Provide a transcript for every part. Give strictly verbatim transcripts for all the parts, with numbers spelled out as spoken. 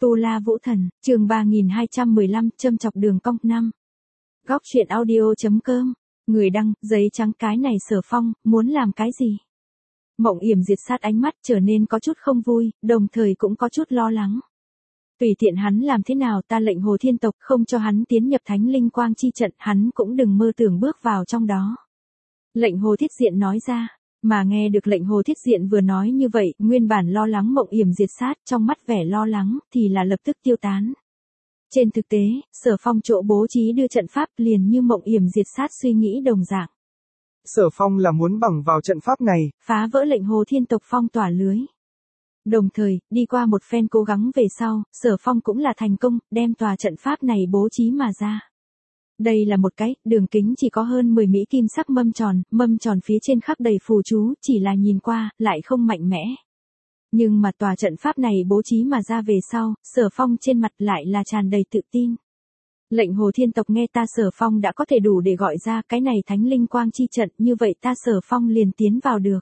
Tu La Vũ Thần, chương ba nghìn hai trăm mười lăm, châm chọc đường cong năm. Góc truyện audio chấm com, người đăng, giấy trắng cái này Sở Phong, muốn làm cái gì? Mộng Yểm diệt sát ánh mắt trở nên có chút không vui, đồng thời cũng có chút lo lắng. Tùy tiện hắn làm thế nào ta lệnh Hồ Thiên tộc không cho hắn tiến nhập Thánh Linh Quang chi trận, hắn cũng đừng mơ tưởng bước vào trong đó. Lệnh Hồ Thiết Diện nói ra. Mà nghe được lệnh Hồ Thiết Diện vừa nói như vậy, nguyên bản lo lắng Mộng Yểm diệt sát trong mắt vẻ lo lắng, thì là lập tức tiêu tán. Trên thực tế, Sở Phong chỗ bố trí đưa trận pháp liền như Mộng Yểm diệt sát suy nghĩ đồng dạng. Sở Phong là muốn bằng vào trận pháp này, phá vỡ lệnh Hồ Thiên tộc phong tỏa lưới. Đồng thời, đi qua một phen cố gắng về sau, Sở Phong cũng là thành công, đem tòa trận pháp này bố trí mà ra. Đây là một cái, đường kính chỉ có hơn mười mỹ kim sắc mâm tròn, mâm tròn phía trên khắc đầy phù chú, chỉ là nhìn qua, lại không mạnh mẽ. Nhưng mà tòa trận pháp này bố trí mà ra về sau, Sở Phong trên mặt lại là tràn đầy tự tin. Lệnh Hồ Thiên tộc nghe ta Sở Phong đã có thể đủ để gọi ra cái này Thánh Linh Quang chi trận, như vậy ta Sở Phong liền tiến vào được.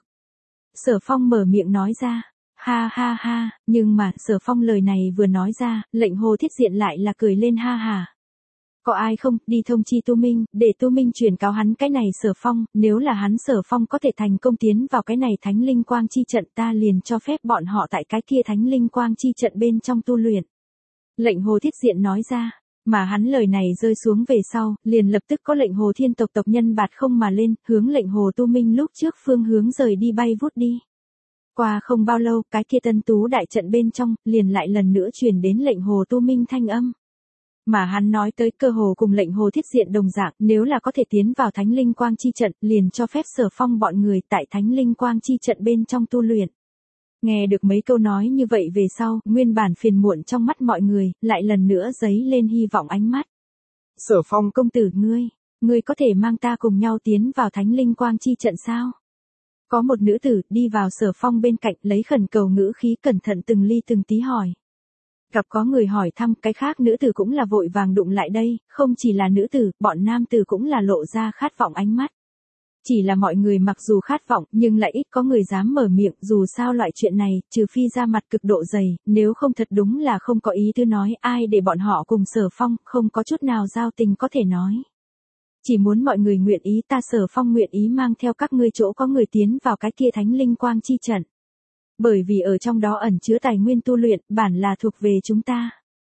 Sở Phong mở miệng nói ra, ha ha ha, nhưng mà Sở Phong lời này vừa nói ra, lệnh Hồ Thiết Diện lại là cười lên ha ha. Có ai không, đi thông chi Tu Minh, để Tu Minh truyền cáo hắn cái này Sở Phong, nếu là hắn Sở Phong có thể thành công tiến vào cái này Thánh Linh Quang chi trận ta liền cho phép bọn họ tại cái kia Thánh Linh Quang chi trận bên trong tu luyện. Lệnh Hồ Thiết Diện nói ra, mà hắn lời này rơi xuống về sau, liền lập tức có lệnh Hồ Thiên tộc tộc nhân bạt không mà lên, hướng lệnh Hồ Tu Minh lúc trước phương hướng rời đi bay vút đi. Qua không bao lâu, cái kia Tân Tú đại trận bên trong, liền lại lần nữa truyền đến lệnh Hồ Tu Minh thanh âm. Mà hắn nói tới cơ hồ cùng lệnh Hồ Thiết Diện đồng dạng, nếu là có thể tiến vào Thánh Linh Quang chi trận, liền cho phép Sở Phong bọn người tại Thánh Linh Quang chi trận bên trong tu luyện. Nghe được mấy câu nói như vậy về sau, nguyên bản phiền muộn trong mắt mọi người, lại lần nữa dấy lên hy vọng ánh mắt. Sở Phong công tử ngươi, ngươi có thể mang ta cùng nhau tiến vào Thánh Linh Quang chi trận sao? Có một nữ tử đi vào Sở Phong bên cạnh lấy khẩn cầu ngữ khí cẩn thận từng ly từng tí hỏi. Gặp có người hỏi thăm, cái khác nữ tử cũng là vội vàng đụng lại đây, không chỉ là nữ tử, bọn nam tử cũng là lộ ra khát vọng ánh mắt. Chỉ là mọi người mặc dù khát vọng, nhưng lại ít có người dám mở miệng, dù sao loại chuyện này, trừ phi ra mặt cực độ dày, nếu không thật đúng là không có ý tư nói ai để bọn họ cùng Sở Phong, không có chút nào giao tình có thể nói. Chỉ muốn mọi người nguyện ý ta Sở Phong nguyện ý mang theo các ngươi chỗ có người tiến vào cái kia Thánh Linh Quang chi trận. Bởi vì ở trong đó ẩn chứa tài nguyên tu luyện, bản là thuộc về chúng ta.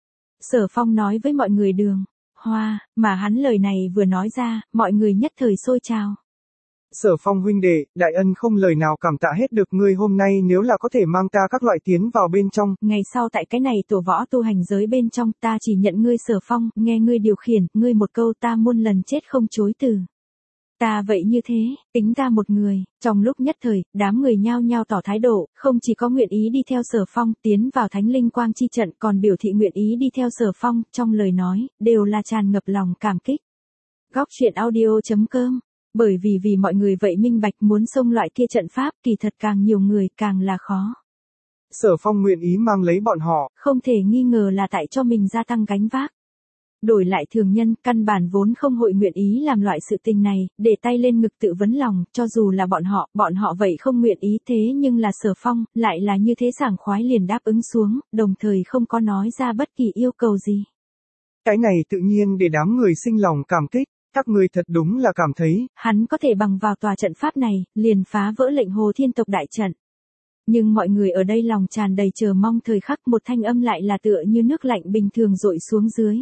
Sở Phong nói với mọi người đường, hoa, mà hắn lời này vừa nói ra, mọi người nhất thời sôi trào. Sở Phong huynh đệ, đại ân không lời nào cảm tạ hết được ngươi hôm nay nếu là có thể mang ta các loại tiến vào bên trong. Ngày sau tại cái này tổ võ tu hành giới bên trong ta chỉ nhận ngươi Sở Phong, nghe ngươi điều khiển, ngươi một câu ta muôn lần chết không chối từ. Ta vậy như thế, tính ta một người, trong lúc nhất thời, đám người nhao nhao tỏ thái độ, không chỉ có nguyện ý đi theo Sở Phong tiến vào Thánh Linh Quang chi trận còn biểu thị nguyện ý đi theo Sở Phong, trong lời nói, đều là tràn ngập lòng cảm kích. Góc truyện audio chấm com, bởi vì vì mọi người vậy minh bạch muốn xông loại kia trận pháp kỳ thật càng nhiều người càng là khó. Sở Phong nguyện ý mang lấy bọn họ, không thể nghi ngờ là tại cho mình gia tăng gánh vác. Đổi lại thường nhân, căn bản vốn không hội nguyện ý làm loại sự tình này, để tay lên ngực tự vấn lòng, cho dù là bọn họ, bọn họ vậy không nguyện ý thế nhưng là Sở Phong, lại là như thế sảng khoái liền đáp ứng xuống, đồng thời không có nói ra bất kỳ yêu cầu gì. Cái này tự nhiên để đám người sinh lòng cảm kích, các người thật đúng là cảm thấy, hắn có thể bằng vào tòa trận pháp này, liền phá vỡ lệnh Hồ Thiên tộc đại trận. Nhưng mọi người ở đây lòng tràn đầy chờ mong thời khắc một thanh âm lại là tựa như nước lạnh bình thường dội xuống dưới.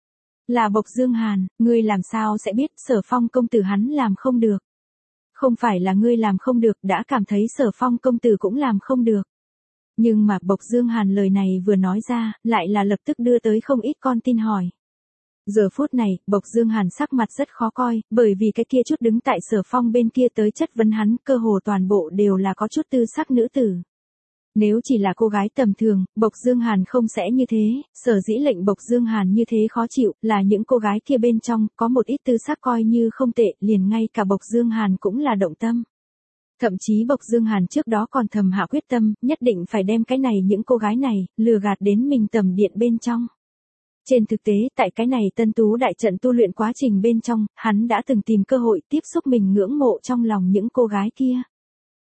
Là Bộc Dương Hàn, ngươi làm sao sẽ biết Sở Phong công tử hắn làm không được. Không phải là ngươi làm không được, đã cảm thấy Sở Phong công tử cũng làm không được. Nhưng mà Bộc Dương Hàn lời này vừa nói ra, lại là lập tức đưa tới không ít con tin hỏi. Giờ phút này, Bộc Dương Hàn sắc mặt rất khó coi, bởi vì cái kia chút đứng tại Sở Phong bên kia tới chất vấn hắn, cơ hồ toàn bộ đều là có chút tư sắc nữ tử. Nếu chỉ là cô gái tầm thường, Bộc Dương Hàn không sẽ như thế, sở dĩ lệnh Bộc Dương Hàn như thế khó chịu, là những cô gái kia bên trong, có một ít tư sắc coi như không tệ, liền ngay cả Bộc Dương Hàn cũng là động tâm. Thậm chí Bộc Dương Hàn trước đó còn thầm hạ quyết tâm, nhất định phải đem cái này những cô gái này, lừa gạt đến mình tầm điện bên trong. Trên thực tế, tại cái này Tân Tú đại trận tu luyện quá trình bên trong, hắn đã từng tìm cơ hội tiếp xúc mình ngưỡng mộ trong lòng những cô gái kia.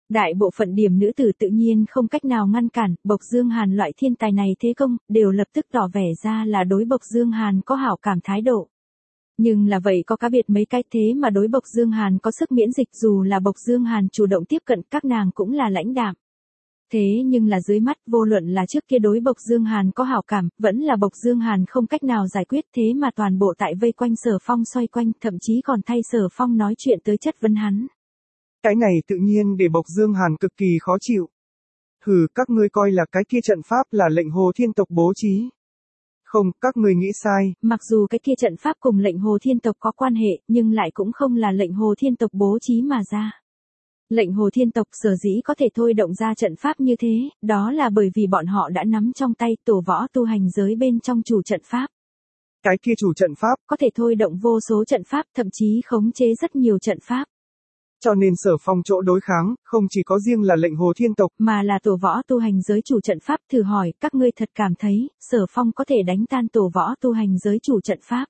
Đại bộ phận điểm nữ tử tự nhiên không cách nào ngăn cản, Bộc Dương Hàn loại thiên tài này thế công, đều lập tức tỏ vẻ ra là đối Bộc Dương Hàn có hảo cảm thái độ. Nhưng là vậy có cá biệt mấy cái thế mà đối Bộc Dương Hàn có sức miễn dịch, dù là Bộc Dương Hàn chủ động tiếp cận các nàng cũng là lãnh đạm. Thế nhưng là dưới mắt, vô luận là trước kia đối Bộc Dương Hàn có hảo cảm, vẫn là Bộc Dương Hàn không cách nào giải quyết, thế mà toàn bộ tại vây quanh Sở Phong xoay quanh, thậm chí còn thay Sở Phong nói chuyện tới chất vấn hắn. Cái này tự nhiên để Bộc Dương Hàn cực kỳ khó chịu. Hừ, các ngươi coi là cái kia trận pháp là lệnh Hồ Thiên tộc bố trí. Không, các ngươi nghĩ sai. Mặc dù cái kia trận pháp cùng lệnh Hồ Thiên tộc có quan hệ, nhưng lại cũng không là lệnh Hồ Thiên tộc bố trí mà ra. Lệnh Hồ Thiên tộc sở dĩ có thể thôi động ra trận pháp như thế, đó là bởi vì bọn họ đã nắm trong tay tổ võ tu hành giới bên trong chủ trận pháp. Cái kia chủ trận pháp có thể thôi động vô số trận pháp, thậm chí khống chế rất nhiều trận pháp. Cho nên Sở Phong chỗ đối kháng, không chỉ có riêng là lệnh Hồ Thiên tộc, mà là tổ võ tu hành giới chủ trận pháp. Thử hỏi, các ngươi thật cảm thấy, Sở Phong có thể đánh tan tổ võ tu hành giới chủ trận pháp?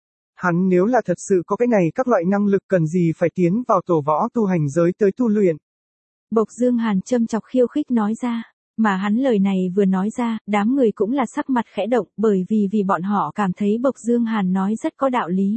Hắn nếu là thật sự có cái này các loại năng lực cần gì phải tiến vào tổ võ tu hành giới tới tu luyện. Bộc Dương Hàn châm chọc khiêu khích nói ra, mà hắn lời này vừa nói ra, đám người cũng là sắc mặt khẽ động, bởi vì vì bọn họ cảm thấy Bộc Dương Hàn nói rất có đạo lý.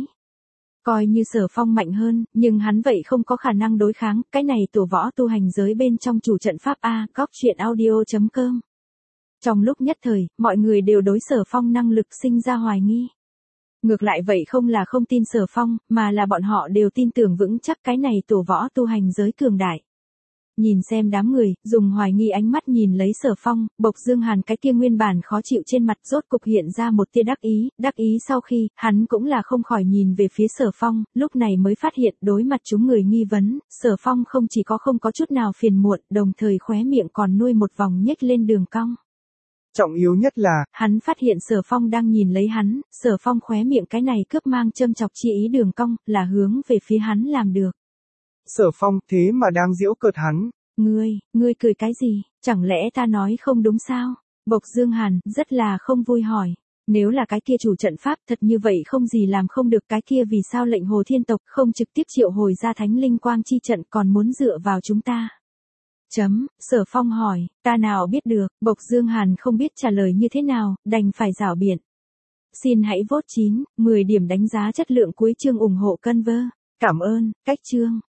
Coi như Sở Phong mạnh hơn, nhưng hắn vậy không có khả năng đối kháng, cái này tổ võ tu hành giới bên trong chủ trận pháp A, góc truyện audio chấm com. Trong lúc nhất thời, mọi người đều đối Sở Phong năng lực sinh ra hoài nghi. Ngược lại vậy không là không tin Sở Phong, mà là bọn họ đều tin tưởng vững chắc cái này tổ võ tu hành giới cường đại. Nhìn xem đám người, dùng hoài nghi ánh mắt nhìn lấy Sở Phong, Bộc Dương Hàn cái kia nguyên bản khó chịu trên mặt rốt cục hiện ra một tia đắc ý, đắc ý sau khi, hắn cũng là không khỏi nhìn về phía Sở Phong, lúc này mới phát hiện đối mặt chúng người nghi vấn, Sở Phong không chỉ có không có chút nào phiền muộn, đồng thời khóe miệng còn nuôi một vòng nhếch lên đường cong. Trọng yếu nhất là, hắn phát hiện Sở Phong đang nhìn lấy hắn, Sở Phong khóe miệng cái này cướp mang châm chọc chi ý đường cong, là hướng về phía hắn làm được. Sở Phong thế mà đang giễu cợt hắn. Ngươi, ngươi cười cái gì, chẳng lẽ ta nói không đúng sao? Bộc Dương Hàn, rất là không vui hỏi. Nếu là cái kia chủ trận pháp thật như vậy không gì làm không được, cái kia vì sao lệnh Hồ Thiên tộc không trực tiếp triệu hồi ra thánh linh quang chi trận còn muốn dựa vào chúng ta? Chấm, Sở Phong hỏi, ta nào biết được, Bộc Dương Hàn không biết trả lời như thế nào, đành phải rảo biện. Xin hãy vote chín, mười điểm đánh giá chất lượng cuối chương ủng hộ Conver. Cảm ơn, cách chương.